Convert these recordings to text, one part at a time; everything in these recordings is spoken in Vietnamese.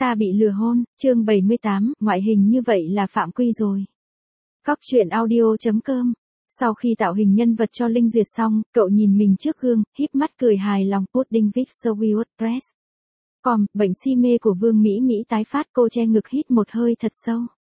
Ta bị lừa hôn, chương 78, ngoại hình như vậy là phạm quy rồi. Cóc truyện audio.com. Sau khi tạo hình nhân vật cho Linh Duyệt xong, cậu nhìn mình trước gương, híp mắt cười hài lòng. Pudding Vic So WordPress. Bệnh si mê của Vương Mỹ Mỹ tái phát, cô che ngực hít một hơi thật sâu.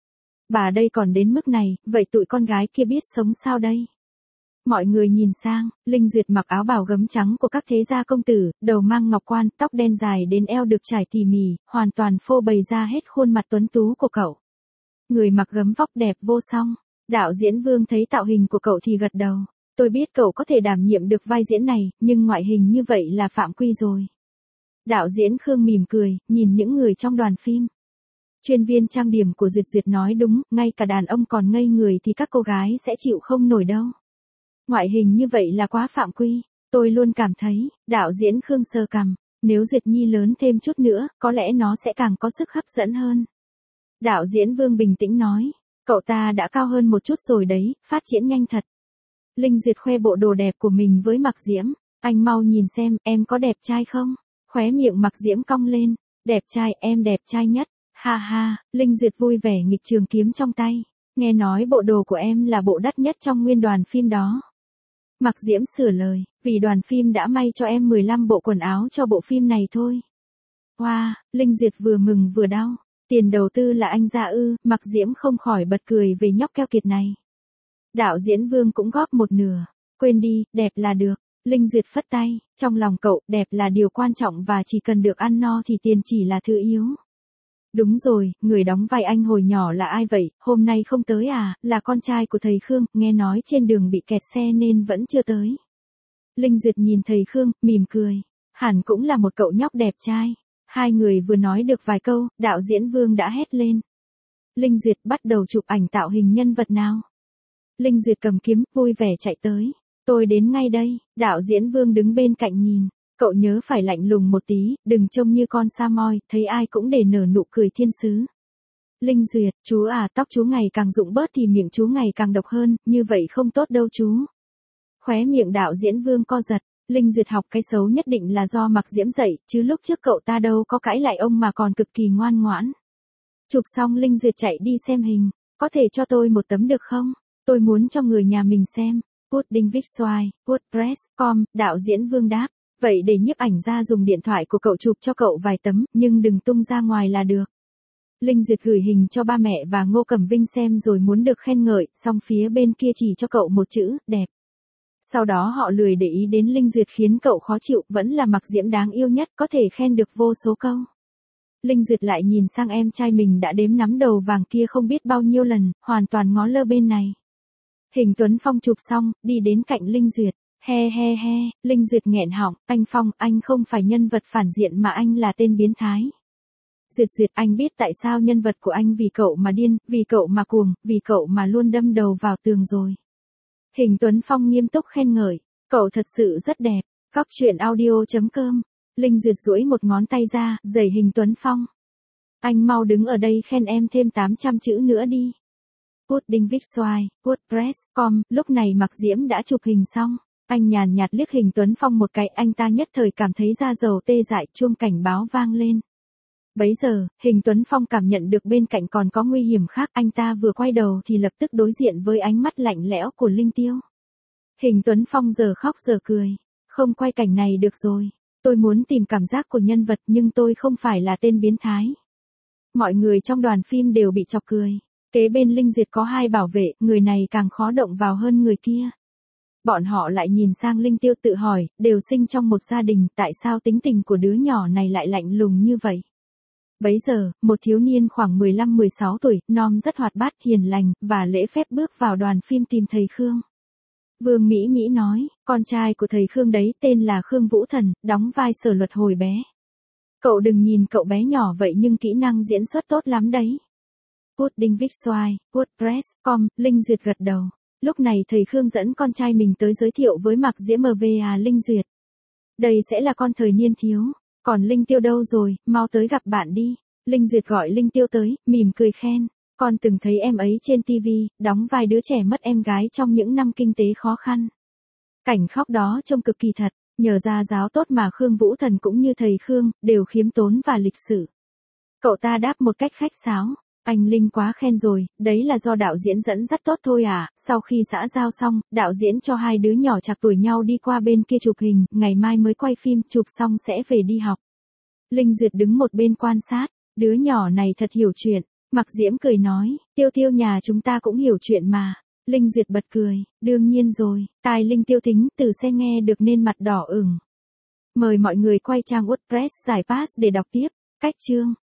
Bà đây còn đến mức này, vậy tụi con gái kia biết sống sao đây? Mọi người nhìn sang, Linh Duyệt mặc áo bào gấm trắng của các thế gia công tử, đầu mang ngọc quan, tóc đen dài đến eo được trải tỉ mỉ, hoàn toàn phô bày ra hết khuôn mặt tuấn tú của cậu. Người mặc gấm vóc đẹp vô song. Đạo diễn Vương thấy tạo hình của cậu thì gật đầu. Tôi biết cậu có thể đảm nhiệm được vai diễn này, nhưng ngoại hình như vậy là phạm quy rồi. Đạo diễn Khương mỉm cười, nhìn những người trong đoàn phim. Chuyên viên trang điểm của Duyệt nói đúng, ngay cả đàn ông còn ngây người thì các cô gái sẽ chịu không nổi đâu. Ngoại hình như vậy là quá phạm quy, tôi luôn cảm thấy. Đạo diễn Khương sờ cằm, nếu Duyệt Nhi lớn thêm chút nữa, có lẽ nó sẽ càng có sức hấp dẫn hơn. Đạo diễn Vương bình tĩnh nói, cậu ta đã cao hơn một chút rồi đấy, phát triển nhanh thật. Linh Duyệt khoe bộ đồ đẹp của mình với Mạc Diễm, anh mau nhìn xem, em có đẹp trai không? Khóe miệng Mạc Diễm cong lên, đẹp trai, em đẹp trai nhất. Ha ha, Linh Duyệt vui vẻ nghịch trường kiếm trong tay, nghe nói bộ đồ của em là bộ đắt nhất trong nguyên đoàn phim đó. Mạc Diễm sửa lời, vì đoàn phim đã may cho em 15 bộ quần áo cho bộ phim này thôi. Wow, Linh Duyệt vừa mừng vừa đau. Tiền đầu tư là anh ra ư? Mạc Diễm không khỏi bật cười về nhóc keo kiệt này. Đạo diễn Vương cũng góp một nửa. Quên đi, đẹp là được. Linh Duyệt phất tay, trong lòng cậu, đẹp là điều quan trọng và chỉ cần được ăn no thì tiền chỉ là thứ yếu. Đúng rồi, người đóng vai anh hồi nhỏ là ai vậy, hôm nay không tới à, là con trai của thầy Khương, nghe nói trên đường bị kẹt xe nên vẫn chưa tới. Linh Duyệt nhìn thầy Khương, mỉm cười, hẳn cũng là một cậu nhóc đẹp trai. Hai người vừa nói được vài câu, đạo diễn Vương đã hét lên. Linh Duyệt bắt đầu chụp ảnh tạo hình nhân vật nào. Linh Duyệt cầm kiếm, vui vẻ chạy tới. Tôi đến ngay đây, đạo diễn Vương đứng bên cạnh nhìn. Cậu nhớ phải lạnh lùng một tí, đừng trông như con sa moi, thấy ai cũng để nở nụ cười thiên sứ. Linh Duyệt, chú à, tóc chú ngày càng rụng bớt thì miệng chú ngày càng độc hơn, như vậy không tốt đâu chú. Khóe miệng đạo diễn Vương co giật. Linh Duyệt học cái xấu nhất định là do Mạc Diễm dạy, chứ lúc trước cậu ta đâu có cãi lại ông mà còn cực kỳ ngoan ngoãn. Chụp xong Linh Duyệt chạy đi xem hình, có thể cho tôi một tấm được không? Tôi muốn cho người nhà mình xem. Pudding Vic Xoài, WordPress, đạo diễn Vương đáp. Vậy để nhiếp ảnh ra dùng điện thoại của cậu chụp cho cậu vài tấm, nhưng đừng tung ra ngoài là được. Linh Duyệt gửi hình cho ba mẹ và Ngô Cẩm Vinh xem rồi muốn được khen ngợi, xong phía bên kia chỉ cho cậu một chữ, đẹp. Sau đó họ lười để ý đến Linh Duyệt khiến cậu khó chịu, vẫn là Mạc Diễm đáng yêu nhất, có thể khen được vô số câu. Linh Duyệt lại nhìn sang em trai mình đã đếm nắm đầu vàng kia không biết bao nhiêu lần, hoàn toàn ngó lơ bên này. Hình Tuấn Phong chụp xong, đi đến cạnh Linh Duyệt. He he he, Linh Duyệt nghẹn họng, anh Phong, anh không phải nhân vật phản diện mà anh là tên biến thái. Duyệt, anh biết tại sao nhân vật của anh vì cậu mà điên, vì cậu mà cuồng, vì cậu mà luôn đâm đầu vào tường rồi. Hình Tuấn Phong nghiêm túc khen ngợi, cậu thật sự rất đẹp. Cóc truyện audio.com. Linh Duyệt duỗi một ngón tay ra, giày Hình Tuấn Phong. Anh mau đứng ở đây khen em thêm 800 chữ nữa đi. Pudding Vic Xoài, WordPress, lúc này Mạc Diễm đã chụp hình xong. Anh nhàn nhạt liếc Hình Tuấn Phong một cái, anh ta nhất thời cảm thấy da dầu tê dại, chuông cảnh báo vang lên. Bấy giờ, Hình Tuấn Phong cảm nhận được bên cạnh còn có nguy hiểm khác, anh ta vừa quay đầu thì lập tức đối diện với ánh mắt lạnh lẽo của Linh Tiêu. Hình Tuấn Phong giờ khóc giờ cười, không quay cảnh này được rồi, tôi muốn tìm cảm giác của nhân vật nhưng tôi không phải là tên biến thái. Mọi người trong đoàn phim đều bị chọc cười, kế bên Linh Duyệt có hai bảo vệ, người này càng khó động vào hơn người kia. Bọn họ lại nhìn sang Linh Tiêu tự hỏi, đều sinh trong một gia đình, tại sao tính tình của đứa nhỏ này lại lạnh lùng như vậy? Bấy giờ, một thiếu niên khoảng 15-16 tuổi, non rất hoạt bát, hiền lành, và lễ phép bước vào đoàn phim tìm thầy Khương. Vương Mỹ Mỹ nói, con trai của thầy Khương đấy tên là Khương Vũ Thần, đóng vai Sở Luật hồi bé. Cậu đừng nhìn cậu bé nhỏ vậy nhưng kỹ năng diễn xuất tốt lắm đấy. Pudding Vic Xoài, WordPress, Linh Duyệt gật đầu. Lúc này thầy Khương dẫn con trai mình tới giới thiệu với Mạc Diễm và Linh Duyệt. Đây sẽ là con thời niên thiếu, còn Linh Tiêu đâu rồi, mau tới gặp bạn đi. Linh Duyệt gọi Linh Tiêu tới, mỉm cười khen. Con từng thấy em ấy trên TV, đóng vai đứa trẻ mất em gái trong những năm kinh tế khó khăn. Cảnh khóc đó trông cực kỳ thật, nhờ gia giáo tốt mà Khương Vũ Thần cũng như thầy Khương, đều khiêm tốn và lịch sự. Cậu ta đáp một cách khách sáo. Anh Linh quá khen rồi, đấy là do đạo diễn dẫn dắt tốt thôi à. Sau khi xã giao xong, đạo diễn cho hai đứa nhỏ trạc tuổi nhau đi qua bên kia chụp hình, ngày mai mới quay phim, chụp xong sẽ về đi học. Linh Duyệt đứng một bên quan sát, đứa nhỏ này thật hiểu chuyện. Mặc Diễm cười nói, Tiêu Tiêu nhà chúng ta cũng hiểu chuyện mà. Linh Duyệt bật cười, đương nhiên rồi, tai Linh Tiêu Thính từ xe nghe được nên mặt đỏ ửng. Mời mọi người quay trang WordPress giải pass để đọc tiếp. Cách chương